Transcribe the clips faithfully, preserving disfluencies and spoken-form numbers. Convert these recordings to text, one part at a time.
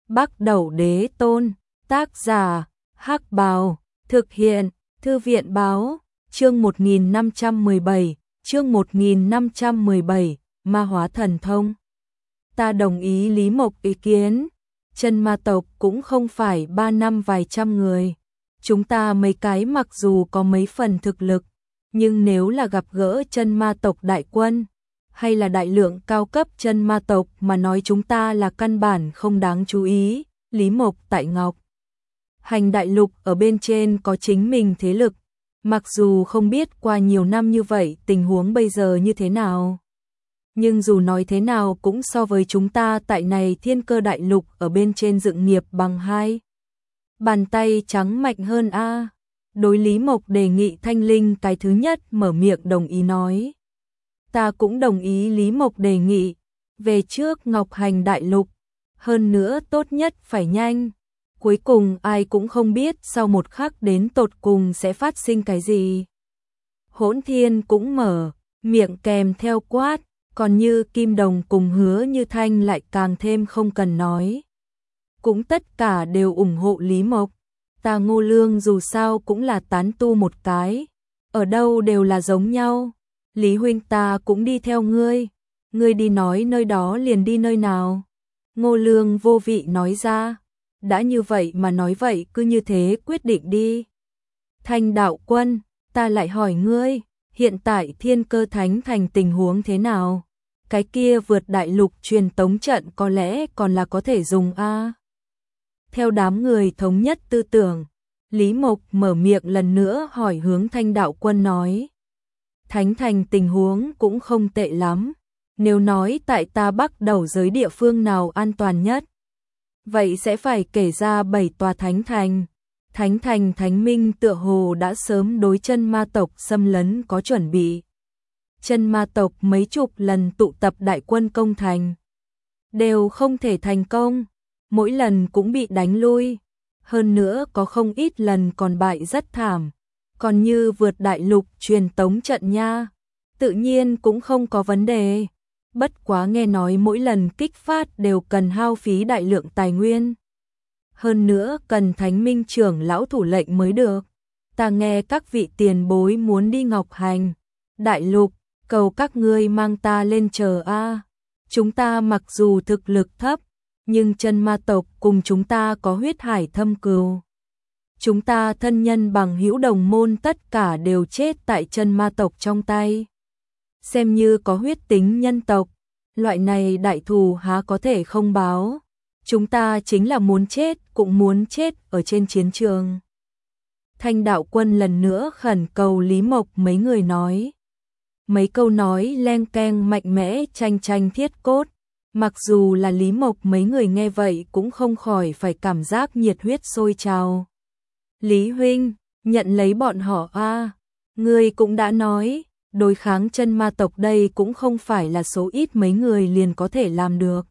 Bắc Đẩu Đế Tôn, tác giả, Hắc Bào, thực hiện, Thư viện báo, chương một nghìn năm trăm mười bảy, chương một nghìn năm trăm mười bảy, ma hóa thần thông. Ta đồng ý Lý Mộc ý kiến, chân ma tộc cũng không phải ba năm vài trăm người. Chúng ta mấy cái mặc dù có mấy phần thực lực, nhưng nếu là gặp gỡ chân ma tộc đại quân, hay là đại lượng cao cấp chân ma tộc mà nói chúng ta là căn bản không đáng chú ý. Lý Mộc tại Ngọc Hành đại lục ở bên trên có chính mình thế lực, mặc dù không biết qua nhiều năm như vậy tình huống bây giờ như thế nào. Nhưng dù nói thế nào cũng so với chúng ta tại này thiên cơ đại lục ở bên trên dựng nghiệp bằng hai bàn tay trắng mạnh hơn a. Đối Lý Mộc đề nghị Thanh Linh cái thứ nhất mở miệng đồng ý nói. Ta cũng đồng ý Lý Mộc đề nghị, về trước Ngọc Hành đại lục, hơn nữa tốt nhất phải nhanh. Cuối cùng ai cũng không biết sau một khắc đến tột cùng sẽ phát sinh cái gì. Hỗn Thiên cũng mở miệng kèm theo quát, còn Như Kim Đồng cùng Hứa Như Thanh lại càng thêm không cần nói. Cũng tất cả đều ủng hộ Lý Mộc. Ta Ngô Lương dù sao cũng là tán tu một cái, ở đâu đều là giống nhau. Lý huynh ta cũng đi theo ngươi, ngươi đi nói nơi đó liền đi nơi nào. Ngô Lương vô vị nói ra, đã như vậy mà nói vậy cứ như thế quyết định đi. Thanh đạo quân, ta lại hỏi ngươi, hiện tại Thiên Cơ Thánh Thành tình huống thế nào? Cái kia vượt đại lục truyền tống trận có lẽ còn là có thể dùng a. Theo đám người thống nhất tư tưởng, Lý Mộc mở miệng lần nữa hỏi hướng Thanh đạo quân nói. Thánh Thành tình huống cũng không tệ lắm, nếu nói tại ta Bắc Đẩu giới địa phương nào an toàn nhất, vậy sẽ phải kể ra bảy tòa Thánh Thành. Thánh Thành Thánh Minh tựa hồ đã sớm đối chân ma tộc xâm lấn có chuẩn bị. Chân ma tộc mấy chục lần tụ tập đại quân công thành, đều không thể thành công, mỗi lần cũng bị đánh lui, hơn nữa có không ít lần còn bại rất thảm. Còn Như vượt đại lục truyền tống trận nha, tự nhiên cũng không có vấn đề. Bất quá nghe nói mỗi lần kích phát đều cần hao phí đại lượng tài nguyên. Hơn nữa cần Thánh Minh trưởng lão thủ lệnh mới được. Ta nghe các vị tiền bối muốn đi Ngọc Hành đại lục, cầu các ngươi mang ta lên chờ a. Chúng ta mặc dù thực lực thấp, nhưng chân ma tộc cùng chúng ta có huyết hải thâm cừu. Chúng ta thân nhân bằng hữu đồng môn tất cả đều chết tại chân ma tộc trong tay. Xem như có huyết tính nhân tộc, loại này đại thù há có thể không báo. Chúng ta chính là muốn chết cũng muốn chết ở trên chiến trường. Thanh đạo quân lần nữa khẩn cầu Lý Mộc mấy người nói. Mấy câu nói len keng mạnh mẽ tranh tranh thiết cốt. Mặc dù là Lý Mộc mấy người nghe vậy cũng không khỏi phải cảm giác nhiệt huyết sôi trào. Lý huynh, nhận lấy bọn họ a. Ngươi cũng đã nói, đối kháng chân ma tộc đây cũng không phải là số ít mấy người liền có thể làm được.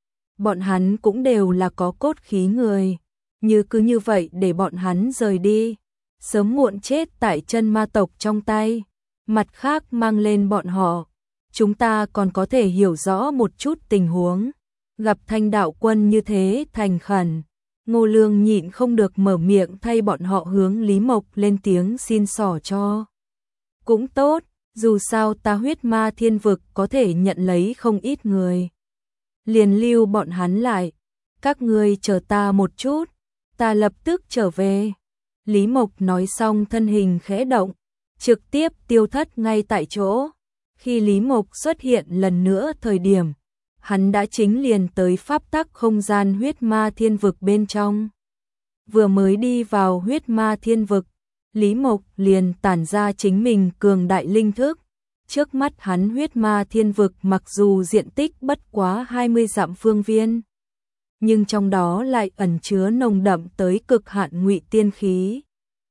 Bọn hắn cũng đều là có cốt khí người, như cứ như vậy để bọn hắn rời đi, sớm muộn chết tại chân ma tộc trong tay. Mặt khác mang lên bọn họ, chúng ta còn có thể hiểu rõ một chút tình huống. Gặp Thanh đạo quân như thế thành khẩn, Ngô Lương nhịn không được mở miệng thay bọn họ hướng Lý Mộc lên tiếng xin xỏ cho. Cũng tốt, dù sao ta huyết ma thiên vực có thể nhận lấy không ít người. Liền lưu bọn hắn lại, các ngươi chờ ta một chút, ta lập tức trở về. Lý Mộc nói xong thân hình khẽ động, trực tiếp tiêu thất ngay tại chỗ. Khi Lý Mộc xuất hiện lần nữa thời điểm, hắn đã chính liền tới pháp tắc không gian huyết ma thiên vực bên trong. Vừa mới đi vào huyết ma thiên vực, Lý Mộc liền tản ra chính mình cường đại linh thức. Trước mắt hắn huyết ma thiên vực mặc dù diện tích bất quá hai mươi dặm phương viên, nhưng trong đó lại ẩn chứa nồng đậm tới cực hạn ngụy tiên khí.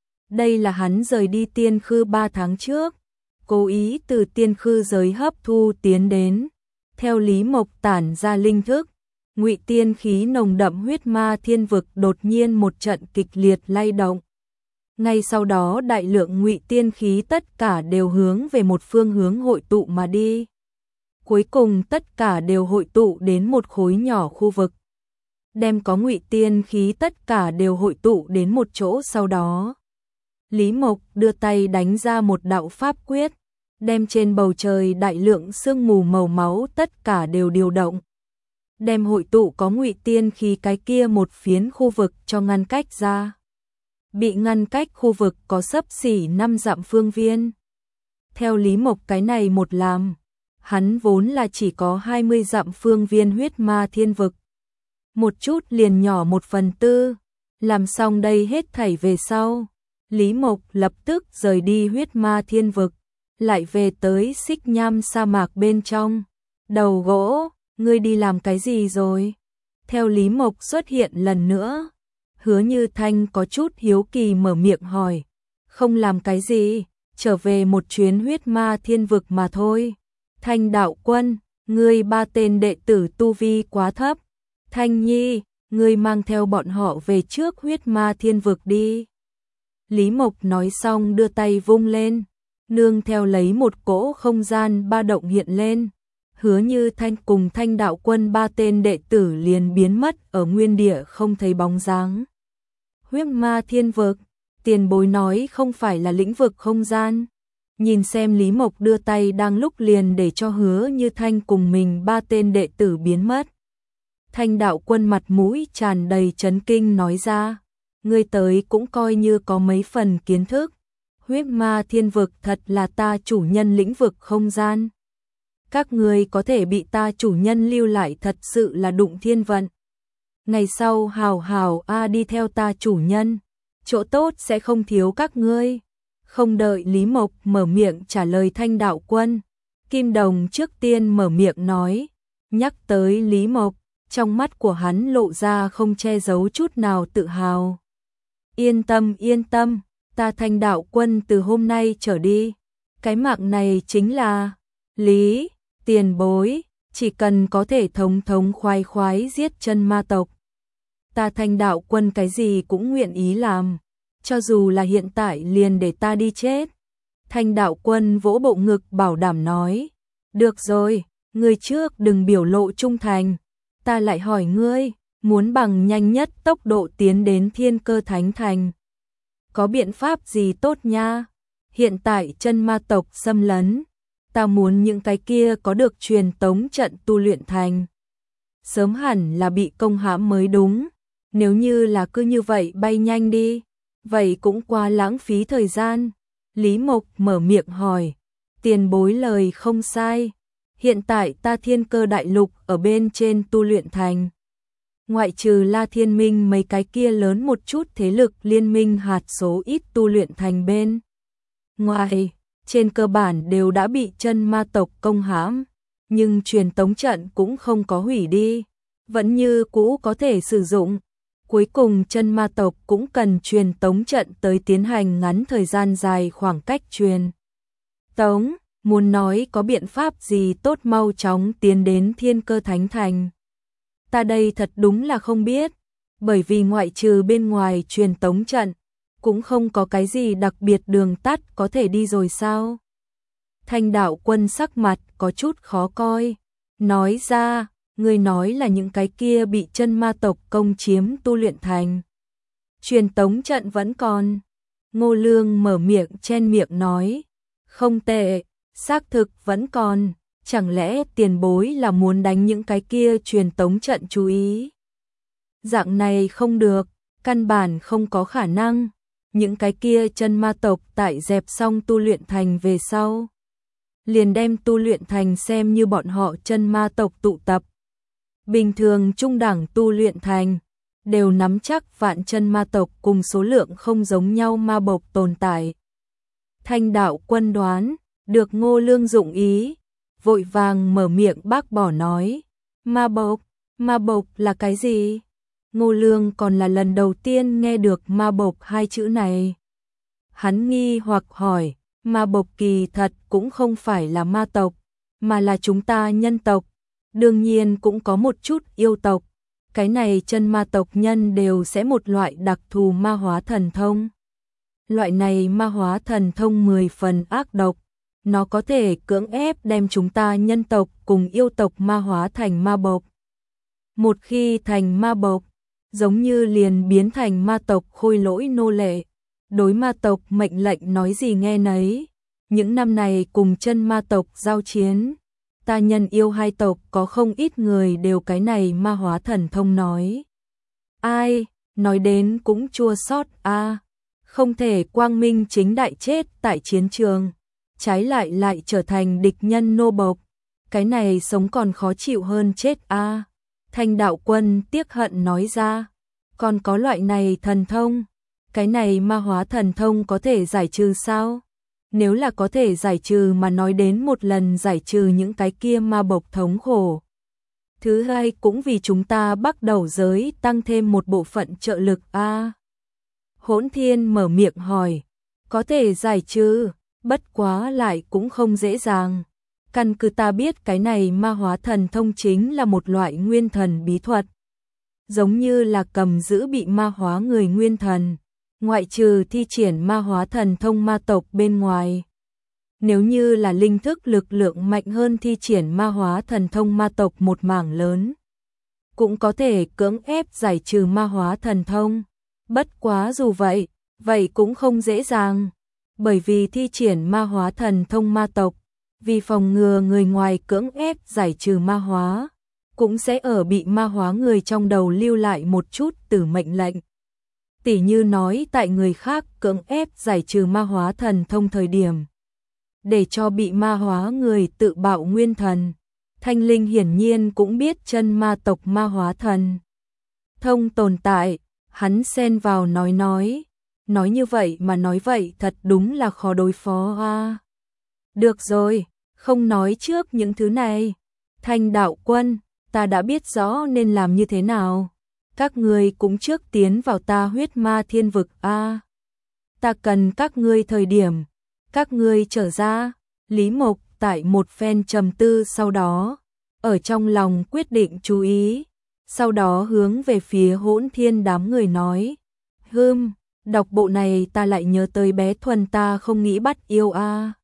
Đây là hắn rời đi tiên khư ba tháng trước, cố ý từ tiên khư giới hấp thu tiến đến. Theo Lý Mộc tản ra linh thức, ngụy tiên khí nồng đậm huyết ma thiên vực đột nhiên một trận kịch liệt lay động. Ngay sau đó đại lượng ngụy tiên khí tất cả đều hướng về một phương hướng hội tụ mà đi. Cuối cùng tất cả đều hội tụ đến một khối nhỏ khu vực. đem có ngụy tiên khí tất cả đều hội tụ đến một chỗ, sau đó Lý Mộc đưa tay đánh ra một đạo pháp quyết, đem trên bầu trời đại lượng sương mù màu máu tất cả đều điều động, đem hội tụ có ngụy tiên khí cái kia một phiến khu vực cho ngăn cách ra. Bị ngăn cách khu vực có xấp xỉ năm dặm phương viên. Theo Lý Mộc cái này một làm, hắn vốn là chỉ có hai mươi dặm phương viên huyết ma thiên vực. Một chút liền nhỏ một phần tư, làm xong đây hết thảy về sau. Lý Mộc lập tức rời đi huyết ma thiên vực, lại về tới Xích Nham sa mạc bên trong. Đầu gỗ, ngươi đi làm cái gì rồi? Theo Lý Mộc xuất hiện lần nữa, Hứa Như Thanh có chút hiếu kỳ mở miệng hỏi. Không làm cái gì, trở về một chuyến huyết ma thiên vực mà thôi. Thanh đạo quân, ngươi ba tên đệ tử tu vi quá thấp. Thanh Nhi, ngươi mang theo bọn họ về trước huyết ma thiên vực đi. Lý Mộc nói xong đưa tay vung lên, nương theo lấy một cỗ không gian ba động hiện lên. Hứa Như Thanh cùng Thanh đạo quân ba tên đệ tử liền biến mất ở nguyên địa không thấy bóng dáng. Huyết ma thiên vực, tiền bối nói không phải là lĩnh vực không gian. Nhìn xem Lý Mộc đưa tay đang lúc liền để cho Hứa Như Thanh cùng mình ba tên đệ tử biến mất. Thanh đạo quân mặt mũi tràn đầy chấn kinh nói ra, ngươi tới cũng coi như có mấy phần kiến thức. Huyết ma thiên vực thật là ta chủ nhân lĩnh vực không gian. Các ngươi có thể bị ta chủ nhân lưu lại thật sự là đụng thiên vận. Ngày sau hào hào a đi theo ta chủ nhân, chỗ tốt sẽ không thiếu các ngươi. Không đợi Lý Mộc mở miệng trả lời Thanh đạo quân, Kim Đồng trước tiên mở miệng nói. Nhắc tới Lý Mộc, trong mắt của hắn lộ ra không che giấu chút nào tự hào. Yên tâm yên tâm, ta Thanh đạo quân từ hôm nay trở đi, cái mạng này chính là Lý, tiền bối, chỉ cần có thể thống thống khoái khoái giết chân ma tộc. Ta Thanh đạo quân cái gì cũng nguyện ý làm, cho dù là hiện tại liền để ta đi chết. Thanh đạo quân vỗ bộ ngực bảo đảm nói, được rồi, ngươi trước đừng biểu lộ trung thành, ta lại hỏi ngươi, muốn bằng nhanh nhất tốc độ tiến đến Thiên Cơ Thánh Thành. Có biện pháp gì tốt nha? Hiện tại chân ma tộc xâm lấn, ta muốn những cái kia có được truyền tống trận tu luyện thành. Sớm hẳn là bị công hãm mới đúng, nếu như là cứ như vậy bay nhanh đi, vậy cũng quá lãng phí thời gian. Lý Mộc mở miệng hỏi, tiền bối lời không sai, hiện tại ta Thiên Cơ đại lục ở bên trên tu luyện thành. Ngoại trừ La Thiên Minh mấy cái kia lớn một chút thế lực liên minh hạt số ít tu luyện thành bên ngoài, trên cơ bản đều đã bị chân ma tộc công hãm, nhưng truyền tống trận cũng không có hủy đi, vẫn như cũ có thể sử dụng. Cuối cùng chân ma tộc cũng cần truyền tống trận tới tiến hành ngắn thời gian dài khoảng cách truyền tống, muốn nói có biện pháp gì tốt mau chóng tiến đến Thiên Cơ Thánh Thành. Ta đây thật đúng là không biết, bởi vì ngoại trừ bên ngoài truyền tống trận, cũng không có cái gì đặc biệt đường tắt có thể đi rồi sao? Thanh đạo quân sắc mặt có chút khó coi, nói ra, ngươi nói là những cái kia bị chân ma tộc công chiếm tu luyện thành. Truyền tống trận vẫn còn. Ngô Lương mở miệng chen miệng nói, không tệ, xác thực vẫn còn. Chẳng lẽ tiền bối là muốn đánh những cái kia truyền tống trận chú ý? Dạng này không được, căn bản không có khả năng. Những cái kia chân ma tộc tại dẹp xong tu luyện thành về sau, liền đem tu luyện thành xem như bọn họ chân ma tộc tụ tập. Bình thường trung đẳng tu luyện thành, đều nắm chắc vạn chân ma tộc cùng số lượng không giống nhau ma bộc tồn tại. Thanh đạo quân đoán, được Ngô Lương dụng ý, vội vàng mở miệng bác bỏ nói, ma bộc, ma bộc là cái gì? Ngô Lương còn là lần đầu tiên nghe được ma bộc hai chữ này. Hắn nghi hoặc hỏi, ma bộc kỳ thật cũng không phải là ma tộc, mà là chúng ta nhân tộc, đương nhiên cũng có một chút yêu tộc. Cái này chân ma tộc nhân đều sẽ một loại đặc thù ma hóa thần thông. Loại này ma hóa thần thông mười phần ác độc, nó có thể cưỡng ép đem chúng ta nhân tộc cùng yêu tộc ma hóa thành ma bộc. Một khi thành ma bộc, giống như liền biến thành ma tộc khôi lỗi nô lệ. Đối ma tộc mệnh lệnh nói gì nghe nấy. Những năm này cùng chân ma tộc giao chiến, ta nhân yêu hai tộc có không ít người đều cái này ma hóa thần thông nói. Ai, nói đến cũng chua xót a, không thể quang minh chính đại chết tại chiến trường, trái lại lại trở thành địch nhân nô bộc, cái này sống còn khó chịu hơn chết a. Thanh đạo quân tiếc hận nói ra, còn có loại này thần thông, cái này ma hóa thần thông có thể giải trừ sao? Nếu là có thể giải trừ mà nói đến một lần giải trừ những cái kia ma bộc thống khổ. Thứ hai cũng vì chúng ta bắt đầu giới tăng thêm một bộ phận trợ lực a. Hỗn Thiên mở miệng hỏi, có thể giải trừ, bất quá lại cũng không dễ dàng. Căn cứ ta biết cái này ma hóa thần thông chính là một loại nguyên thần bí thuật. Giống như là cầm giữ bị ma hóa người nguyên thần, ngoại trừ thi triển ma hóa thần thông ma tộc bên ngoài. Nếu như là linh thức lực lượng mạnh hơn thi triển ma hóa thần thông ma tộc một mảng lớn, cũng có thể cưỡng ép giải trừ ma hóa thần thông. Bất quá dù vậy, vậy cũng không dễ dàng, bởi vì thi triển ma hóa thần thông ma tộc, vì phòng ngừa người ngoài cưỡng ép giải trừ ma hóa, cũng sẽ ở bị ma hóa người trong đầu lưu lại một chút tử mệnh lệnh. Tỉ như nói tại người khác cưỡng ép giải trừ ma hóa thần thông thời điểm, để cho bị ma hóa người tự bạo nguyên thần. Thanh Linh hiển nhiên cũng biết chân ma tộc ma hóa thần thông tồn tại, hắn xen vào nói nói, nói như vậy mà nói vậy thật đúng là khó đối phó a. Được rồi, không nói trước những thứ này. Thanh đạo quân, ta đã biết rõ nên làm như thế nào. Các ngươi cũng trước tiến vào ta huyết ma thiên vực a. Ta cần các ngươi thời điểm, các ngươi trở ra. Lý Mộc tại một phen trầm tư sau đó, ở trong lòng quyết định chú ý, sau đó hướng về phía Hỗn Thiên đám người nói, hừm, đọc bộ này ta lại nhớ tới bé Thuần ta không nghĩ bắt yêu a.